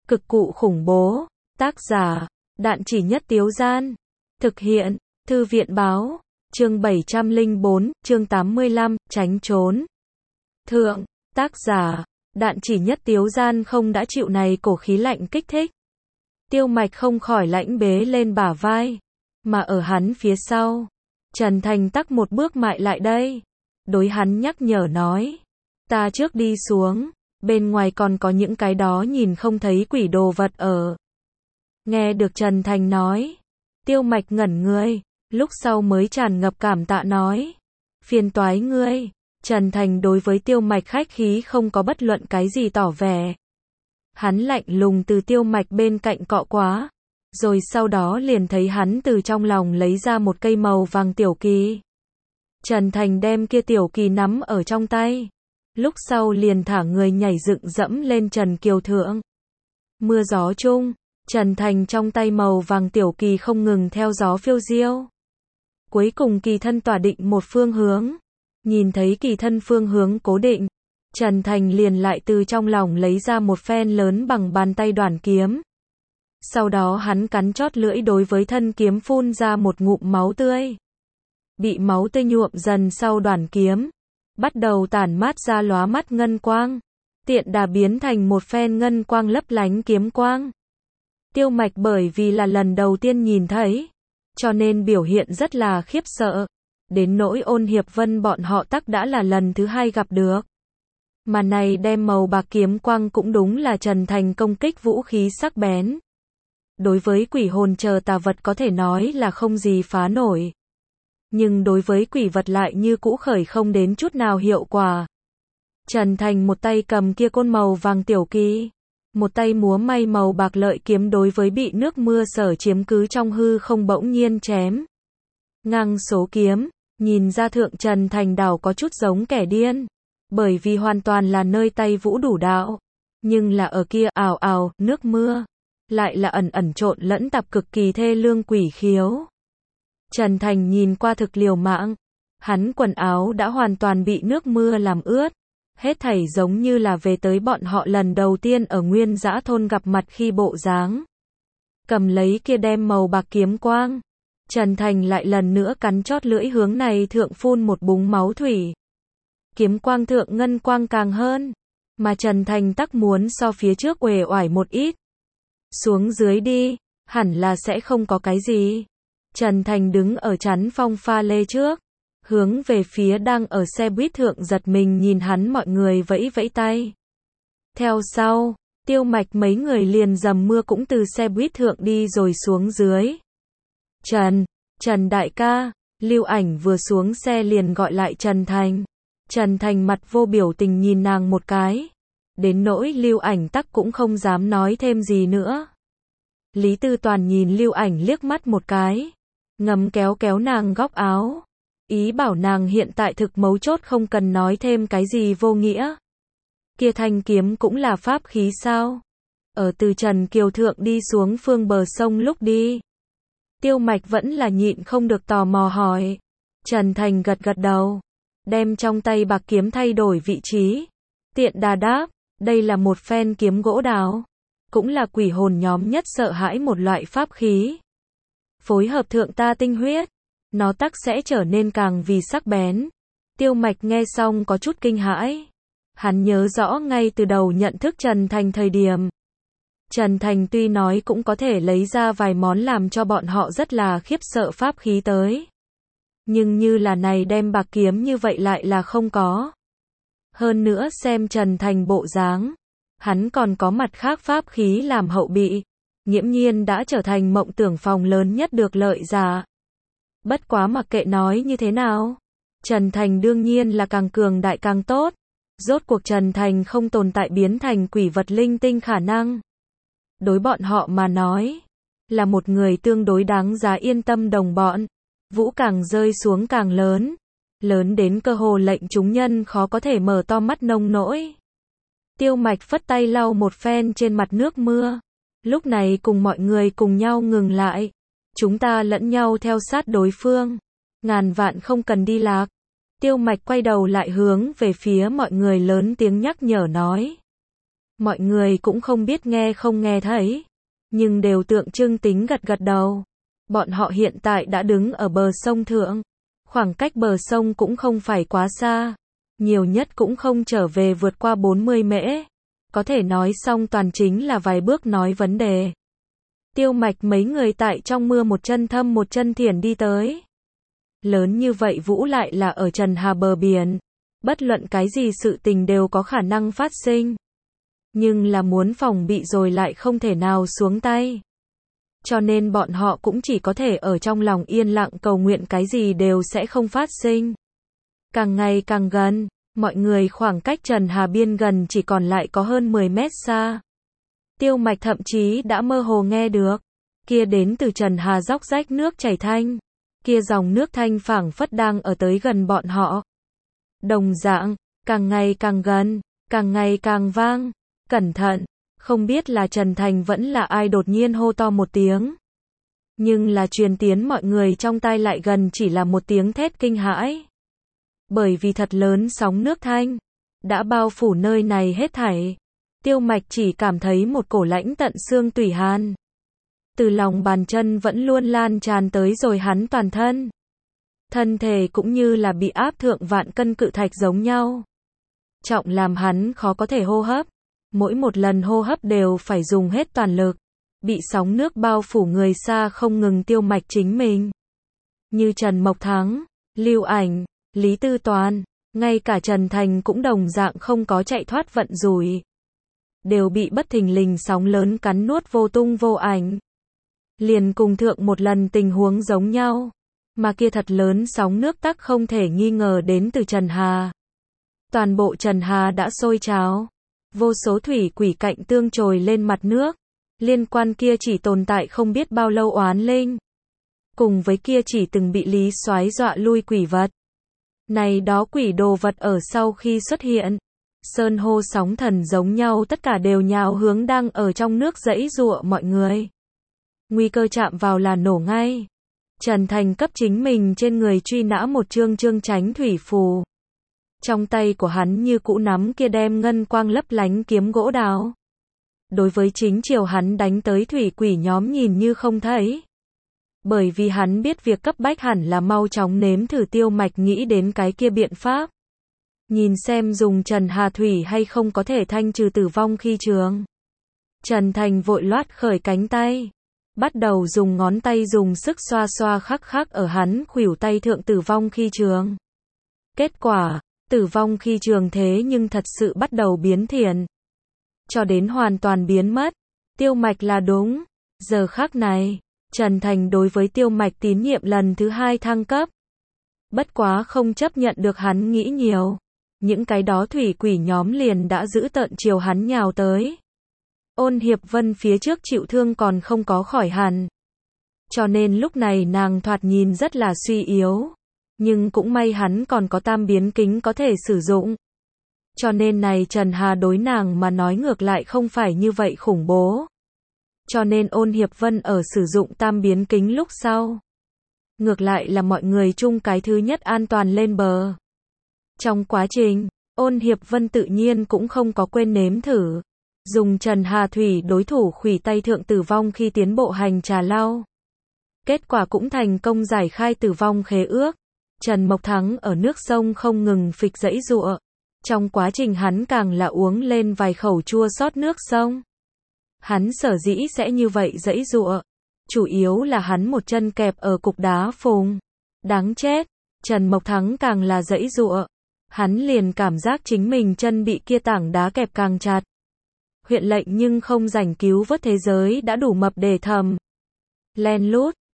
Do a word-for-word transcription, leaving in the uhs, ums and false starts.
Cực cụ khủng bố. Tác giả, Đạn Chỉ Nhất Tiếu Gian. Thực hiện, Thư viện báo. Chương bảy trăm lẻ bốn, chương tám mươi lăm, tránh trốn. Thượng, tác giả, Đạn Chỉ Nhất Tiếu Gian không đã chịu này cổ khí lạnh kích thích. Tiêu Mạch không khỏi lãnh bế lên bả vai, mà ở hắn phía sau, Trần Thành tắc một bước mại lại đây, đối hắn nhắc nhở nói, ta trước đi xuống, bên ngoài còn có những cái đó nhìn không thấy quỷ đồ vật ở. Nghe được Trần Thành nói, Tiêu Mạch ngẩn người, lúc sau mới tràn ngập cảm tạ nói, phiền toái ngươi. Trần Thành đối với Tiêu Mạch khách khí không có bất luận cái gì tỏ vẻ. Hắn lạnh lùng từ Tiêu Mạch bên cạnh cọ quá, rồi sau đó liền thấy hắn từ trong lòng lấy ra một cây màu vàng tiểu kỳ. Trần Thành đem kia tiểu kỳ nắm ở trong tay, lúc sau liền thả người nhảy dựng dẫm lên Trần Kiều thượng. Mưa gió chung, Trần Thành trong tay màu vàng tiểu kỳ không ngừng theo gió phiêu diêu. Cuối cùng kỳ thân tỏa định một phương hướng. Nhìn thấy kỳ thân phương hướng cố định, Trần Thành liền lại từ trong lòng lấy ra một phen lớn bằng bàn tay đoản kiếm. Sau đó hắn cắn chót lưỡi đối với thân kiếm phun ra một ngụm máu tươi. Bị máu tươi nhuộm dần sau đoản kiếm, bắt đầu tản mát ra lóa mắt ngân quang, tiện đà biến thành một phen ngân quang lấp lánh kiếm quang. Tiêu Mạch bởi vì là lần đầu tiên nhìn thấy, cho nên biểu hiện rất là khiếp sợ. Đến nỗi Ôn Hiệp Vân bọn họ tắc đã là lần thứ hai gặp được. Mà này đem màu bạc kiếm quang cũng đúng là Trần Thành công kích vũ khí sắc bén. Đối với quỷ hồn chờ tà vật có thể nói là không gì phá nổi. Nhưng đối với quỷ vật lại như cũ khởi không đến chút nào hiệu quả. Trần Thành một tay cầm kia côn màu vàng tiểu kỳ, một tay múa may màu bạc lợi kiếm đối với bị nước mưa sở chiếm cứ trong hư không bỗng nhiên chém. Ngang số kiếm. Nhìn ra thượng Trần Thành đảo có chút giống kẻ điên, bởi vì hoàn toàn là nơi tay vũ đủ đạo, nhưng là ở kia ào ào, nước mưa, lại là ẩn ẩn trộn lẫn tạp cực kỳ thê lương quỷ khiếu. Trần Thành nhìn qua thực liều mạng, hắn quần áo đã hoàn toàn bị nước mưa làm ướt, hết thảy giống như là về tới bọn họ lần đầu tiên ở Nguyên Dã thôn gặp mặt khi bộ dáng. Cầm lấy kia đem màu bạc kiếm quang. Trần Thành lại lần nữa cắn chót lưỡi hướng này thượng phun một búng máu thủy. Kiếm quang thượng ngân quang càng hơn, mà Trần Thành tắc muốn so phía trước uể oải một ít. Xuống dưới đi, hẳn là sẽ không có cái gì. Trần Thành đứng ở chắn phong pha lê trước, hướng về phía đang ở xe buýt thượng giật mình nhìn hắn mọi người vẫy vẫy tay. Theo sau, Tiêu Mạch mấy người liền dầm mưa cũng từ xe buýt thượng đi rồi xuống dưới. Trần, Trần đại ca, Lưu Ảnh vừa xuống xe liền gọi lại Trần Thành. Trần Thành mặt vô biểu tình nhìn nàng một cái. Đến nỗi Lưu Ảnh tắc cũng không dám nói thêm gì nữa. Lý Tư Toàn nhìn Lưu Ảnh liếc mắt một cái, ngầm kéo kéo nàng góc áo. Ý bảo nàng hiện tại thực mấu chốt không cần nói thêm cái gì vô nghĩa. Kia thanh kiếm cũng là pháp khí sao? Ở từ Trần Kiều Thượng đi xuống phương bờ sông lúc đi. Tiêu Mạch vẫn là nhịn không được tò mò hỏi. Trần Thành gật gật đầu, đem trong tay bạc kiếm thay đổi vị trí. Tiện đà đáp, đây là một phen kiếm gỗ đào, cũng là quỷ hồn nhóm nhất sợ hãi một loại pháp khí. Phối hợp thượng ta tinh huyết, nó tắc sẽ trở nên càng vì sắc bén. Tiêu Mạch nghe xong có chút kinh hãi. Hắn nhớ rõ ngay từ đầu nhận thức Trần Thành thời điểm. Trần Thành tuy nói cũng có thể lấy ra vài món làm cho bọn họ rất là khiếp sợ pháp khí tới. Nhưng như là này đem bạc kiếm như vậy lại là không có. Hơn nữa xem Trần Thành bộ dáng, hắn còn có mặt khác pháp khí làm hậu bị, nghiễm nhiên đã trở thành mộng tưởng phòng lớn nhất được lợi giả. Bất quá mặc kệ nói như thế nào, Trần Thành đương nhiên là càng cường đại càng tốt. Rốt cuộc Trần Thành không tồn tại biến thành quỷ vật linh tinh khả năng. Đối bọn họ mà nói, là một người tương đối đáng giá yên tâm đồng bọn. Vũ càng rơi xuống càng lớn, lớn đến cơ hồ lệnh chúng nhân khó có thể mở to mắt nông nỗi. Tiêu Mạch phất tay lau một phen trên mặt nước mưa, lúc này cùng mọi người cùng nhau ngừng lại. Chúng ta lẫn nhau theo sát đối phương, ngàn vạn không cần đi lạc. Tiêu Mạch quay đầu lại hướng về phía mọi người lớn tiếng nhắc nhở nói. Mọi người cũng không biết nghe không nghe thấy, nhưng đều tượng trưng tính gật gật đầu. Bọn họ hiện tại đã đứng ở bờ sông thượng. Khoảng cách bờ sông cũng không phải quá xa. Nhiều nhất cũng không trở về vượt qua bốn mươi mễ. Có thể nói xong toàn chính là vài bước nói vấn đề. Tiêu Mạch mấy người tại trong mưa một chân thâm một chân thiển đi tới. Lớn như vậy vũ lại là ở Trần Hà bờ biển. Bất luận cái gì sự tình đều có khả năng phát sinh. Nhưng là muốn phòng bị rồi lại không thể nào xuống tay. Cho nên bọn họ cũng chỉ có thể ở trong lòng yên lặng cầu nguyện cái gì đều sẽ không phát sinh. Càng ngày càng gần, mọi người khoảng cách Trần Hà biên gần chỉ còn lại có hơn mười mét xa. Tiêu Mạch thậm chí đã mơ hồ nghe được. Kia đến từ Trần Hà róc rách nước chảy thanh. Kia dòng nước thanh phảng phất đang ở tới gần bọn họ. Đồng dạng, càng ngày càng gần, càng ngày càng vang. Cẩn thận, không biết là Trần Thành vẫn là ai đột nhiên hô to một tiếng. Nhưng là truyền tiến mọi người trong tai lại gần chỉ là một tiếng thét kinh hãi. Bởi vì thật lớn sóng nước thanh, đã bao phủ nơi này hết thảy. Tiêu Mạch chỉ cảm thấy một cổ lãnh tận xương tủy hàn. Từ lòng bàn chân vẫn luôn lan tràn tới rồi hắn toàn thân. Thân thể cũng như là bị áp thượng vạn cân cự thạch giống nhau. Trọng làm hắn khó có thể hô hấp. Mỗi một lần hô hấp đều phải dùng hết toàn lực. Bị sóng nước bao phủ người xa không ngừng Tiêu Mạch chính mình. Như Trần Mộc Thắng, Lưu Ảnh, Lý Tư Toàn, ngay cả Trần Thành cũng đồng dạng không có chạy thoát vận rủi. Đều bị bất thình lình sóng lớn cắn nuốt vô tung vô ảnh. Liền cùng thượng một lần tình huống giống nhau. Mà kia thật lớn sóng nước tắc không thể nghi ngờ đến từ Trần Hà. Toàn bộ Trần Hà đã sôi trào. Vô số thủy quỷ cạnh tương trồi lên mặt nước. Liên quan kia chỉ tồn tại không biết bao lâu oán linh. Cùng với kia chỉ từng bị Lý Soái dọa lui quỷ vật. Này đó quỷ đồ vật ở sau khi xuất hiện. Sơn hô sóng thần giống nhau tất cả đều nhào hướng đang ở trong nước giãy giụa mọi người. Nguy cơ chạm vào là nổ ngay. Trần Thành cấp chính mình trên người truy nã một chương chương tránh thủy phù. Trong tay của hắn như cũ nắm kia đem ngân quang lấp lánh kiếm gỗ đào. Đối với chính chiều hắn đánh tới thủy quỷ nhóm nhìn như không thấy. Bởi vì hắn biết việc cấp bách hẳn là mau chóng nếm thử Tiêu Mạch nghĩ đến cái kia biện pháp. Nhìn xem dùng Trần Hà thủy hay không có thể thanh trừ tử vong khi trường. Trần Thành vội loát khởi cánh tay. Bắt đầu dùng ngón tay dùng sức xoa xoa khắc khắc ở hắn khuỷu tay thượng tử vong khi trường. Kết quả, tử vong khi trường thế nhưng thật sự bắt đầu biến thiện. Cho đến hoàn toàn biến mất. Tiêu Mạch là đúng. Giờ khắc này, Trần Thành đối với Tiêu Mạch tín nhiệm lần thứ hai thăng cấp. Bất quá không chấp nhận được hắn nghĩ nhiều. Những cái đó thủy quỷ nhóm liền đã giữ tợn chiều hắn nhào tới. Ôn Hiệp Vân phía trước chịu thương còn không có khỏi hẳn. Cho nên lúc này nàng thoạt nhìn rất là suy yếu. Nhưng cũng may hắn còn có tam biến kính có thể sử dụng. Cho nên này Trần Hà đối nàng mà nói ngược lại không phải như vậy khủng bố. Cho nên Ôn Hiệp Vân ở sử dụng tam biến kính lúc sau. Ngược lại là mọi người chung cái thứ nhất an toàn lên bờ. Trong quá trình, Ôn Hiệp Vân tự nhiên cũng không có quên nếm thử. Dùng Trần Hà thủy đối thủ khuỷu tay thượng tử vong khi tiến bộ hành trà lau. Kết quả cũng thành công giải khai tử vong khế ước. Trần Mộc Thắng ở nước sông không ngừng phịch giãy giụa. Trong quá trình hắn càng là uống lên vài khẩu chua xót nước sông. Hắn sở dĩ sẽ như vậy giãy giụa. Chủ yếu là hắn một chân kẹp ở cục đá phùng. Đáng chết. Trần Mộc Thắng càng là giãy giụa. Hắn liền cảm giác chính mình chân bị kia tảng đá kẹp càng chặt. Huyện lệnh nhưng không rảnh cứu vớt thế giới đã đủ mập để thầm. Len lút,